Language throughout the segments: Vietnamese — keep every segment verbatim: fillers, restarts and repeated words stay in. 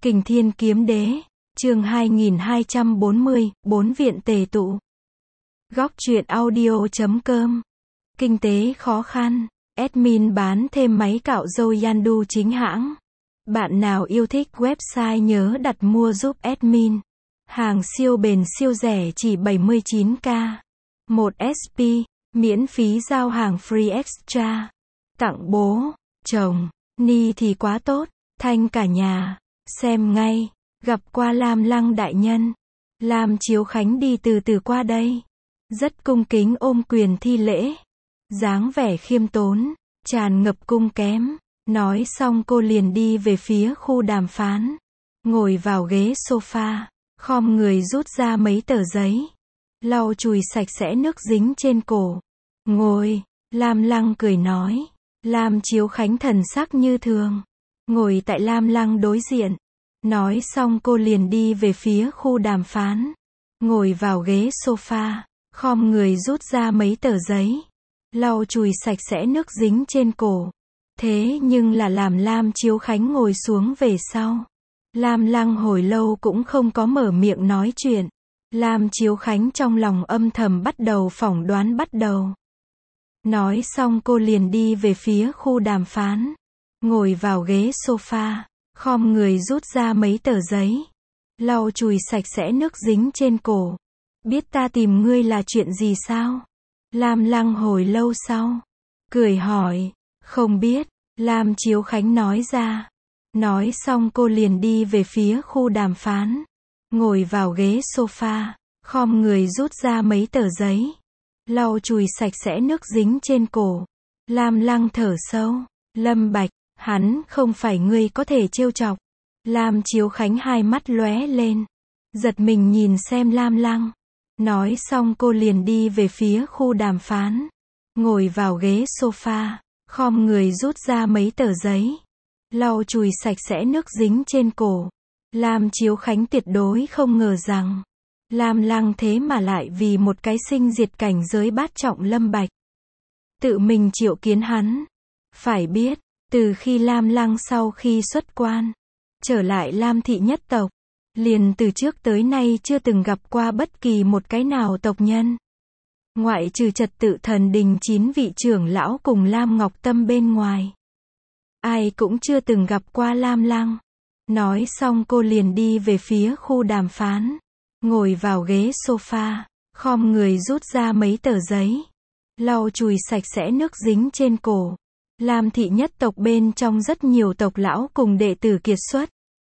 Kình Thiên Kiếm Đế, chương hai nghìn hai trăm bốn mươi, bốn viện tề tụ. Góc truyện audio chấm com. Kinh tế khó khăn, admin bán thêm máy cạo râu Yandu chính hãng. Bạn nào yêu thích website nhớ đặt mua giúp admin. Hàng siêu bền siêu rẻ chỉ bảy mươi chín k. một ét pê, miễn phí giao hàng free extra. Tặng bố, chồng, ni thì quá tốt, thanh cả nhà. Xem ngay, gặp qua Lam Lăng đại nhân. Lam Chiếu Khánh đi từ từ qua đây. Rất cung kính ôm quyền thi lễ. Dáng vẻ khiêm tốn, tràn ngập cung kém. Nói xong cô liền đi về phía khu đàm phán. Ngồi vào ghế sofa, khom người rút ra mấy tờ giấy. Lau chùi sạch sẽ nước dính trên cổ. Ngồi, Lam Lăng cười nói. Lam Chiếu Khánh thần sắc như thường. Ngồi tại Lam Lăng đối diện. Nói xong cô liền đi về phía khu đàm phán. Ngồi vào ghế sofa, khom người rút ra mấy tờ giấy. Lau chùi sạch sẽ nước dính trên cổ. Thế nhưng là làm Lam Chiếu Khánh ngồi xuống về sau. Lam Lăng hồi lâu cũng không có mở miệng nói chuyện. Lam Chiếu Khánh trong lòng âm thầm bắt đầu phỏng đoán bắt đầu. Nói xong cô liền đi về phía khu đàm phán. Ngồi vào ghế sofa, khom người rút ra mấy tờ giấy. Lau chùi sạch sẽ nước dính trên cổ. Biết ta tìm ngươi là chuyện gì sao? Lam Lăng hồi lâu sau. Cười hỏi. Không biết. Lam Chiếu Khánh nói ra. Nói xong cô liền đi về phía khu đàm phán. Ngồi vào ghế sofa, khom người rút ra mấy tờ giấy. Lau chùi sạch sẽ nước dính trên cổ. Lam Lăng thở sâu. Lâm Bạch, hắn không phải ngươi có thể trêu chọc. Lam Chiếu Khánh hai mắt lóe lên. Giật mình nhìn xem Lam Lăng. Nói xong cô liền đi về phía khu đàm phán. Ngồi vào ghế sofa, khom người rút ra mấy tờ giấy. Lau chùi sạch sẽ nước dính trên cổ. Lam Chiếu Khánh tuyệt đối không ngờ rằng Lam Lăng thế mà lại vì một cái sinh diệt cảnh giới bát trọng Lâm Bạch tự mình triệu kiến hắn. Phải biết, từ khi Lam Lăng sau khi xuất quan, trở lại Lam thị nhất tộc, liền từ trước tới nay chưa từng gặp qua bất kỳ một cái nào tộc nhân. Ngoại trừ Trật Tự Thần Đình chín vị trưởng lão cùng Lam Ngọc Tâm bên ngoài. Ai cũng chưa từng gặp qua Lam Lăng. Nói xong cô liền đi về phía khu đàm phán. Ngồi vào ghế sofa, khom người rút ra mấy tờ giấy. Lau chùi sạch sẽ nước dính trên cổ. Lam thị nhất tộc bên trong rất nhiều tộc lão cùng đệ tử kiệt xuất.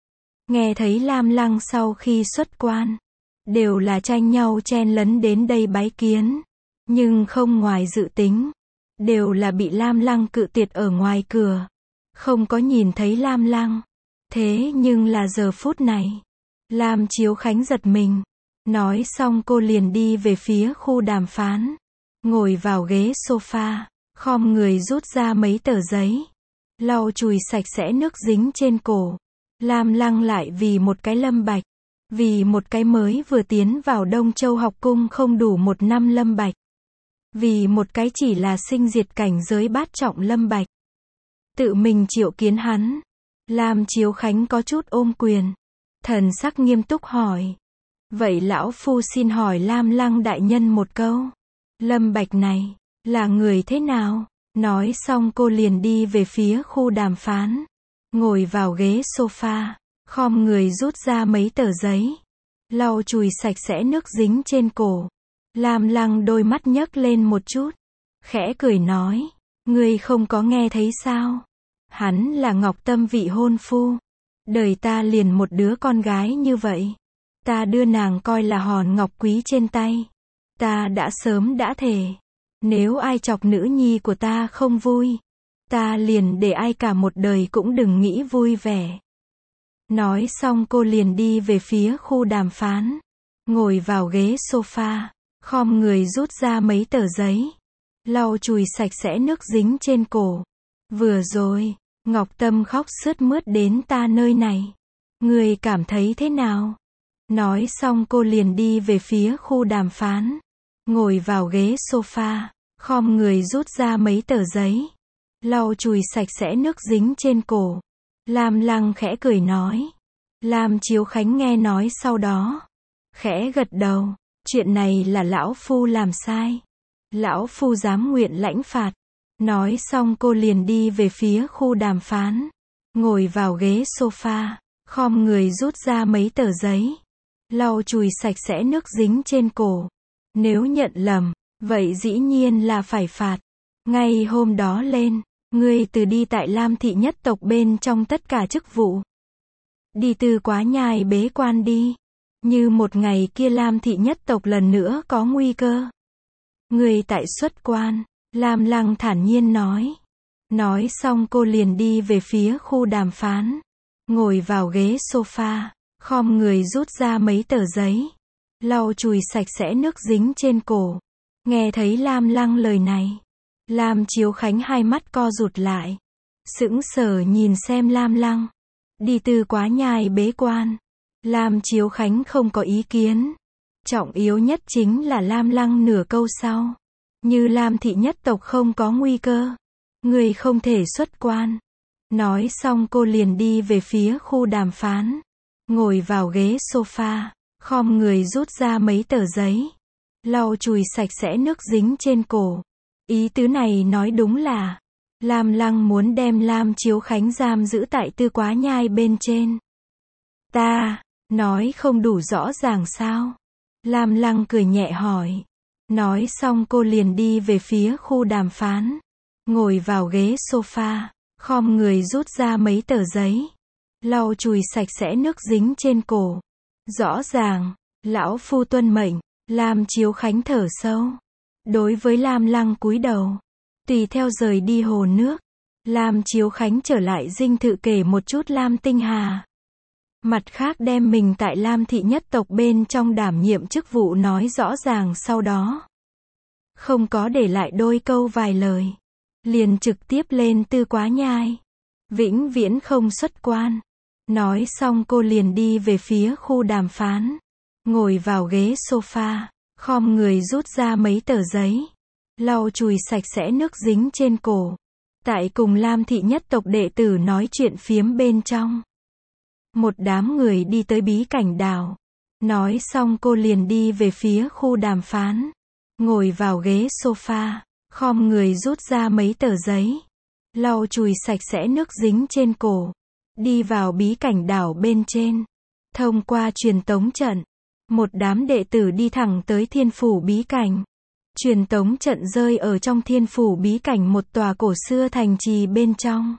Nghe thấy Lam Lăng sau khi xuất quan, đều là tranh nhau chen lấn đến đây bái kiến. Nhưng không ngoài dự tính, đều là bị Lam Lăng cự tuyệt ở ngoài cửa. Không có nhìn thấy Lam Lăng. Thế nhưng là giờ phút này, Lam Chiếu Khánh giật mình. Nói xong cô liền đi về phía khu đàm phán. Ngồi vào ghế sofa, khom người rút ra mấy tờ giấy. Lau chùi sạch sẽ nước dính trên cổ. Lam Lăng lại vì một cái Lâm Bạch. Vì một cái mới vừa tiến vào Đông Châu học cung không đủ một năm Lâm Bạch. Vì một cái chỉ là sinh diệt cảnh giới bát trọng Lâm Bạch. Tự mình triệu kiến hắn. Lam Chiếu Khánh có chút ôm quyền. Thần sắc nghiêm túc hỏi. Vậy lão phu xin hỏi Lam Lăng đại nhân một câu. Lâm Bạch này, là người thế nào? Nói xong cô liền đi về phía khu đàm phán. Ngồi vào ghế sofa, khom người rút ra mấy tờ giấy. Lau chùi sạch sẽ nước dính trên cổ. Lam Lăng đôi mắt nhấc lên một chút. Khẽ cười nói. Ngươi không có nghe thấy sao? Hắn là Ngọc Tâm vị hôn phu. Đời ta liền một đứa con gái như vậy. Ta đưa nàng coi là hòn ngọc quý trên tay. Ta đã sớm đã thề. Nếu ai chọc nữ nhi của ta không vui, ta liền để ai cả một đời cũng đừng nghĩ vui vẻ. Nói xong cô liền đi về phía khu đàm phán. Ngồi vào ghế sofa, khom người rút ra mấy tờ giấy. Lau chùi sạch sẽ nước dính trên cổ. Vừa rồi, Ngọc Tâm khóc sướt mướt đến ta nơi này. Ngươi cảm thấy thế nào? Nói xong cô liền đi về phía khu đàm phán. Ngồi vào ghế sofa, khom người rút ra mấy tờ giấy. Lau chùi sạch sẽ nước dính trên cổ. Lam Lăng khẽ cười nói. Lam Chiếu Khánh nghe nói sau đó, khẽ gật đầu, chuyện này là lão phu làm sai. Lão phu dám nguyện lãnh phạt. Nói xong cô liền đi về phía khu đàm phán, ngồi vào ghế sofa, khom người rút ra mấy tờ giấy, lau chùi sạch sẽ nước dính trên cổ. Nếu nhận lầm, vậy dĩ nhiên là phải phạt. Ngay hôm đó lên, ngươi từ đi tại Lam thị nhất tộc bên trong tất cả chức vụ. Đi từ quá nhai bế quan đi. Như một ngày kia Lam thị nhất tộc lần nữa có nguy cơ. Ngươi tại xuất quan, Lam Lăng thản nhiên nói. Nói xong cô liền đi về phía khu đàm phán, ngồi vào ghế sofa, khom người rút ra mấy tờ giấy, lau chùi sạch sẽ nước dính trên cổ. Nghe thấy Lam Lăng lời này, Lam Chiếu Khánh hai mắt co rụt lại, sững sờ nhìn xem Lam Lăng. Đi từ quá nhai bế quan, Lam Chiếu Khánh không có ý kiến. Trọng yếu nhất chính là Lam Lăng nửa câu sau. Như Lam thị nhất tộc không có nguy cơ, người không thể xuất quan. Nói xong cô liền đi về phía khu đàm phán, ngồi vào ghế sofa, khom người rút ra mấy tờ giấy, lau chùi sạch sẽ nước dính trên cổ. Ý tứ này nói đúng là Lam Lăng muốn đem Lam Chiếu Khánh giam giữ tại tư quá nhai bên trên. Ta, nói không đủ rõ ràng sao? Lam Lăng cười nhẹ hỏi. Nói xong cô liền đi về phía khu đàm phán, ngồi vào ghế sofa, khom người rút ra mấy tờ giấy, lau chùi sạch sẽ nước dính trên cổ. Rõ ràng, lão phu tuân mệnh. Lam Chiếu Khánh thở sâu, đối với Lam Lăng cúi đầu, tùy theo rời đi hồ nước. Lam Chiếu Khánh trở lại dinh thự kể một chút Lam Tinh Hà. Mặt khác đem mình tại Lam thị nhất tộc bên trong đảm nhiệm chức vụ nói rõ ràng sau đó. Không có để lại đôi câu vài lời. Liền trực tiếp lên tư quá nhai. Vĩnh viễn không xuất quan. Nói xong cô liền đi về phía khu đàm phán. Ngồi vào ghế sofa, khom người rút ra mấy tờ giấy, lau chùi sạch sẽ nước dính trên cổ. Tại cùng Lam thị nhất tộc đệ tử nói chuyện phiếm bên trong, một đám người đi tới bí cảnh đảo. Nói xong cô liền đi về phía khu đàm phán, ngồi vào ghế sofa, khom người rút ra mấy tờ giấy, lau chùi sạch sẽ nước dính trên cổ. Đi vào bí cảnh đảo bên trên, thông qua truyền tống trận, một đám đệ tử đi thẳng tới thiên phủ bí cảnh. Truyền tống trận rơi ở trong thiên phủ bí cảnh một tòa cổ xưa thành trì bên trong.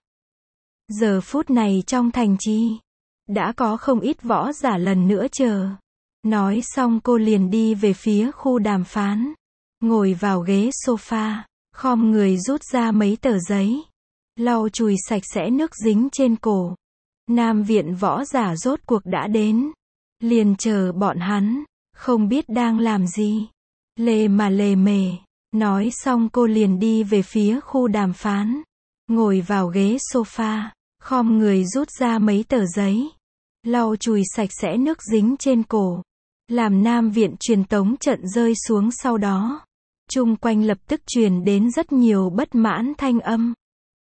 Giờ phút này trong thành trì, đã có không ít võ giả lần nữa chờ. Nói xong cô liền đi về phía khu đàm phán, ngồi vào ghế sofa, khom người rút ra mấy tờ giấy, lau chùi sạch sẽ nước dính trên cổ. Nam viện võ giả rốt cuộc đã đến. Liền chờ bọn hắn, không biết đang làm gì. Lề mà lề mề. Nói xong cô liền đi về phía khu đàm phán, ngồi vào ghế sofa, khom người rút ra mấy tờ giấy, lau chùi sạch sẽ nước dính trên cổ. Làm Nam viện truyền tống trận rơi xuống sau đó, chung quanh lập tức truyền đến rất nhiều bất mãn thanh âm.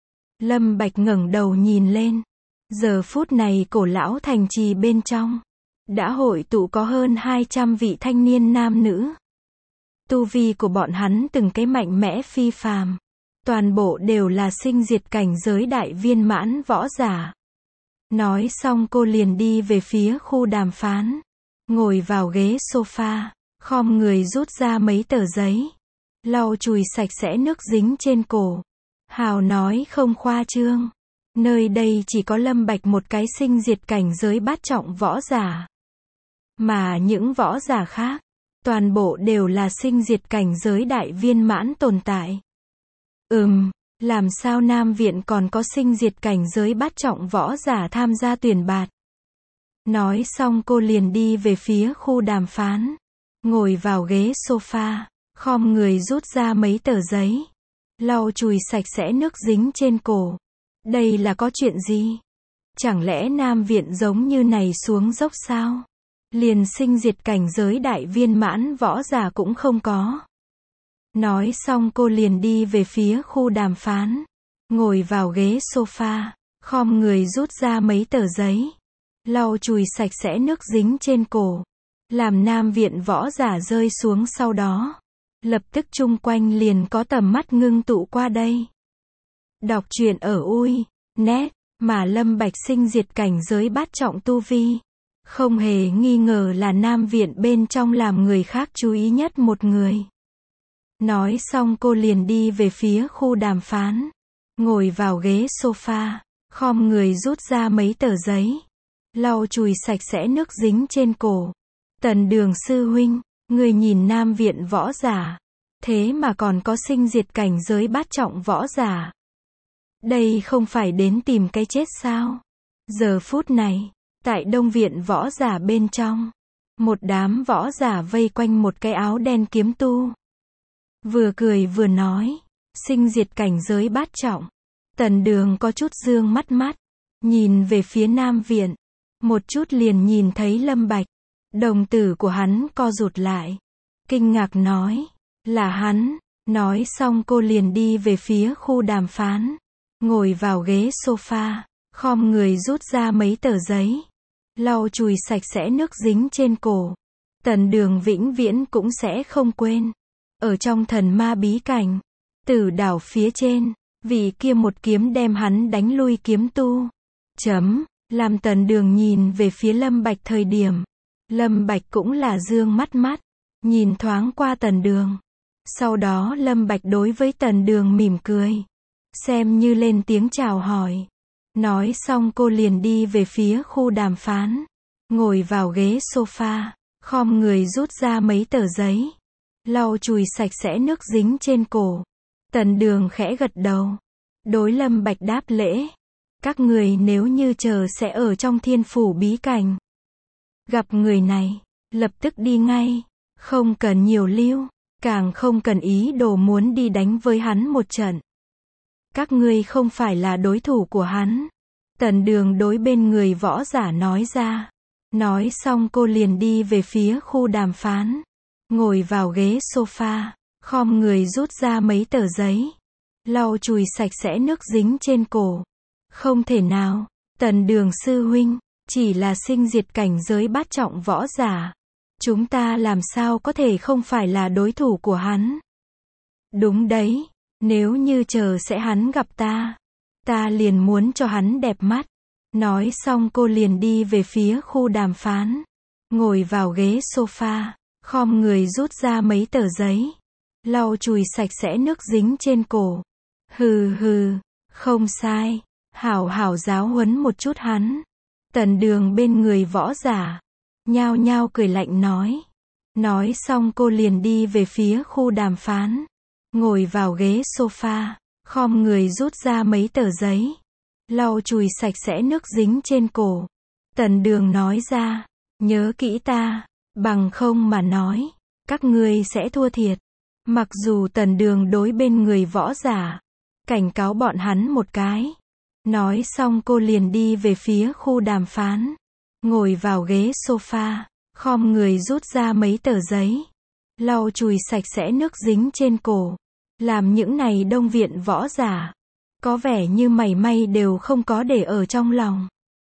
Lâm Bạch ngẩng đầu nhìn lên. Giờ phút này cổ lão thành trì bên trong, đã hội tụ có hơn hai trăm vị thanh niên nam nữ. Tu vi của bọn hắn từng cái mạnh mẽ phi phàm. Toàn bộ đều là sinh diệt cảnh giới đại viên mãn võ giả. Nói xong cô liền đi về phía khu đàm phán, ngồi vào ghế sofa, khom người rút ra mấy tờ giấy, lau chùi sạch sẽ nước dính trên cổ. Hào nói không khoa trương, nơi đây chỉ có Lâm Bạch một cái sinh diệt cảnh giới bát trọng võ giả. Mà những võ giả khác, toàn bộ đều là sinh diệt cảnh giới đại viên mãn tồn tại. Ừm, làm sao Nam viện còn có sinh diệt cảnh giới bát trọng võ giả tham gia tuyển bạt. Nói xong cô liền đi về phía khu đàm phán, ngồi vào ghế sofa, khom người rút ra mấy tờ giấy, lau chùi sạch sẽ nước dính trên cổ. Đây là có chuyện gì? Chẳng lẽ Nam viện giống như này xuống dốc sao? Liền sinh diệt cảnh giới đại viên mãn võ giả cũng không có. Nói xong cô liền đi về phía khu đàm phán, ngồi vào ghế sofa, khom người rút ra mấy tờ giấy, lau chùi sạch sẽ nước dính trên cổ, làm nam viện võ giả rơi xuống sau đó. Lập tức chung quanh liền có tầm mắt ngưng tụ qua đây. Đọc truyện ở ui net, mà Lâm Bạch sinh diệt cảnh giới bát trọng tu vi. Không hề nghi ngờ là nam viện bên trong làm người khác chú ý nhất một người. Nói xong cô liền đi về phía khu đàm phán. Ngồi vào ghế sofa, khom người rút ra mấy tờ giấy. Lau chùi sạch sẽ nước dính trên cổ. Tần Đường sư huynh, người nhìn nam viện võ giả. Thế mà còn có sinh diệt cảnh giới bát trọng võ giả. Đây không phải đến tìm cái chết sao? Giờ phút này, tại đông viện võ giả bên trong, một đám võ giả vây quanh một cái áo đen kiếm tu. Vừa cười vừa nói, sinh diệt cảnh giới bát trọng. Tần Đường có chút dương mắt mắt, nhìn về phía nam viện, một chút liền nhìn thấy Lâm Bạch. Đồng tử của hắn co rụt lại, kinh ngạc nói, là hắn. Nói xong cô liền đi về phía khu đàm phán, ngồi vào ghế sofa, khom người rút ra mấy tờ giấy, lau chùi sạch sẽ nước dính trên cổ. Tần Đường vĩnh viễn cũng sẽ không quên, ở trong thần ma bí cảnh, Tử đảo phía trên, vì kia một kiếm đem hắn đánh lui kiếm tu. Chấm, làm Tần Đường nhìn về phía Lâm Bạch thời điểm, Lâm Bạch cũng là dương mắt mắt, nhìn thoáng qua Tần Đường. Sau đó Lâm Bạch đối với Tần Đường mỉm cười, xem như lên tiếng chào hỏi. Nói xong cô liền đi về phía khu đàm phán, ngồi vào ghế sofa, khom người rút ra mấy tờ giấy, lau chùi sạch sẽ nước dính trên cổ. Tần Đường khẽ gật đầu, đối Lâm Bạch đáp lễ. Các người nếu như chờ sẽ ở trong thiên phủ bí cảnh, gặp người này, lập tức đi ngay, không cần nhiều lưu, càng không cần ý đồ muốn đi đánh với hắn một trận. Các ngươi không phải là đối thủ của hắn. Tần Đường đối bên người võ giả nói ra. Nói xong cô liền đi về phía khu đàm phán, ngồi vào ghế sofa, khom người rút ra mấy tờ giấy, lau chùi sạch sẽ nước dính trên cổ. Không thể nào, Tần Đường sư huynh, chỉ là sinh diệt cảnh giới bát trọng võ giả. Chúng ta làm sao có thể không phải là đối thủ của hắn? Đúng đấy, nếu như chờ sẽ hắn gặp ta, ta liền muốn cho hắn đẹp mắt. Nói xong cô liền đi về phía khu đàm phán, ngồi vào ghế sofa, khom người rút ra mấy tờ giấy, lau chùi sạch sẽ nước dính trên cổ. Hừ hừ, không sai, hảo hảo giáo huấn một chút hắn. Tần Đường bên người võ giả, nhao nhao cười lạnh nói. Nói xong cô liền đi về phía khu đàm phán, ngồi vào ghế sofa, khom người rút ra mấy tờ giấy, lau chùi sạch sẽ nước dính trên cổ. Tần Đường nói ra, nhớ kỹ ta, bằng không mà nói, các ngươi sẽ thua thiệt. Mặc dù Tần Đường đối bên người võ giả, cảnh cáo bọn hắn một cái. Nói xong cô liền đi về phía khu đàm phán, ngồi vào ghế sofa, khom người rút ra mấy tờ giấy, lau chùi sạch sẽ nước dính trên cổ. Làm những này đông viện võ giả, có vẻ như mảy may đều không có để ở trong lòng.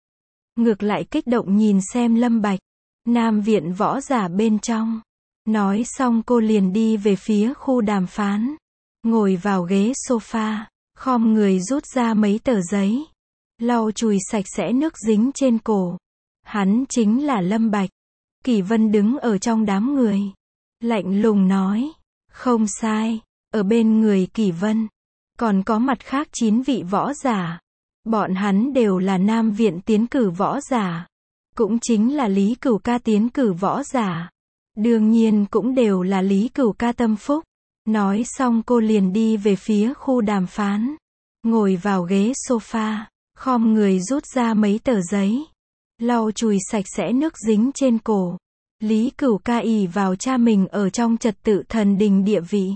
Ngược lại kích động nhìn xem Lâm Bạch, nam viện võ giả bên trong. Nói xong cô liền đi về phía khu đàm phán, ngồi vào ghế sofa, khom người rút ra mấy tờ giấy, lau chùi sạch sẽ nước dính trên cổ. Hắn chính là Lâm Bạch. Kỷ Vân đứng ở trong đám người, lạnh lùng nói, không sai, ở bên người Kỷ Vân, còn có mặt khác chín vị võ giả. Bọn hắn đều là nam viện tiến cử võ giả, cũng chính là Lý Cửu Ca tiến cử võ giả. Đương nhiên cũng đều là Lý Cửu Ca tâm phúc. Nói xong cô liền đi về phía khu đàm phán, ngồi vào ghế sofa, khom người rút ra mấy tờ giấy, lau chùi sạch sẽ nước dính trên cổ. Lý Cửu Ca ỷ vào cha mình ở trong trật tự thần đình địa vị.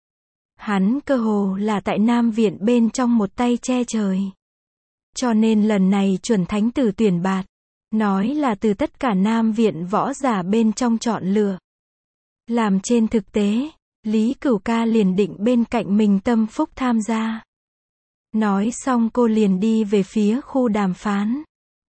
Hắn cơ hồ là tại nam viện bên trong một tay che trời. Cho nên lần này chuẩn thánh tử tuyển bạt, nói là từ tất cả nam viện võ giả bên trong chọn lựa. Làm trên thực tế, Lý Cửu Ca liền định bên cạnh mình tâm phúc tham gia. Nói xong cô liền đi về phía khu đàm phán,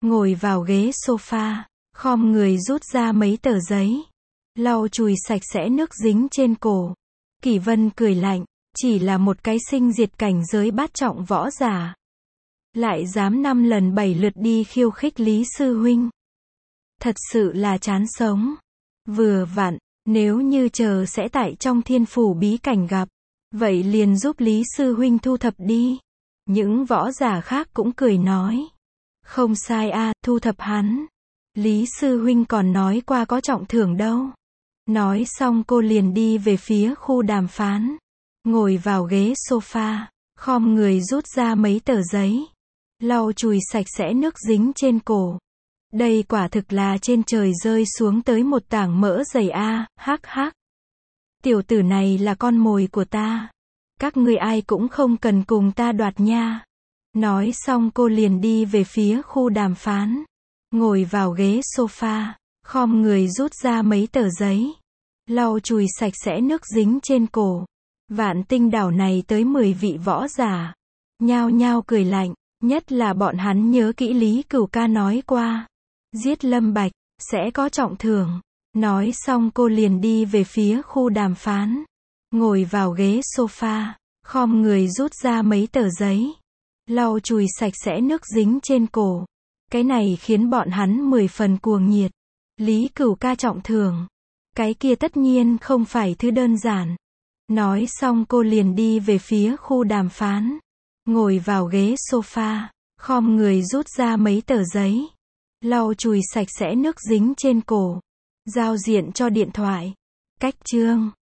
ngồi vào ghế sofa, khom người rút ra mấy tờ giấy, lau chùi sạch sẽ nước dính trên cổ. Kỷ Vân cười lạnh, chỉ là một cái sinh diệt cảnh giới bát trọng võ giả, lại dám năm lần bảy lượt đi khiêu khích Lý sư huynh. Thật sự là chán sống. Vừa vặn, nếu như chờ sẽ tại trong thiên phủ bí cảnh gặp, vậy liền giúp Lý sư huynh thu thập đi. Những võ giả khác cũng cười nói, không sai a, thu thập hắn. Lý sư huynh còn nói qua có trọng thưởng đâu. Nói xong cô liền đi về phía khu đàm phán, ngồi vào ghế sofa, khom người rút ra mấy tờ giấy, lau chùi sạch sẽ nước dính trên cổ. Đây quả thực là trên trời rơi xuống tới một tảng mỡ dày a, hắc hắc. Tiểu tử này là con mồi của ta. Các ngươi ai cũng không cần cùng ta đoạt nha. Nói xong cô liền đi về phía khu đàm phán, ngồi vào ghế sofa, khom người rút ra mấy tờ giấy, lau chùi sạch sẽ nước dính trên cổ. Vạn Tinh đảo này tới mười vị võ giả, nhao nhao cười lạnh, nhất là bọn hắn nhớ kỹ Lý Cửu ca nói qua, giết Lâm Bạch sẽ có trọng thưởng. Nói xong cô liền đi về phía khu đàm phán, ngồi vào ghế sofa, khom người rút ra mấy tờ giấy, lau chùi sạch sẽ nước dính trên cổ. Cái này khiến bọn hắn mười phần cuồng nhiệt. Lý Cửu ca trọng thưởng, cái kia tất nhiên không phải thứ đơn giản. Nói xong cô liền đi về phía khu đàm phán, ngồi vào ghế sofa, khom người rút ra mấy tờ giấy, lau chùi sạch sẽ nước dính trên cổ. Giao diện cho điện thoại. Cách chương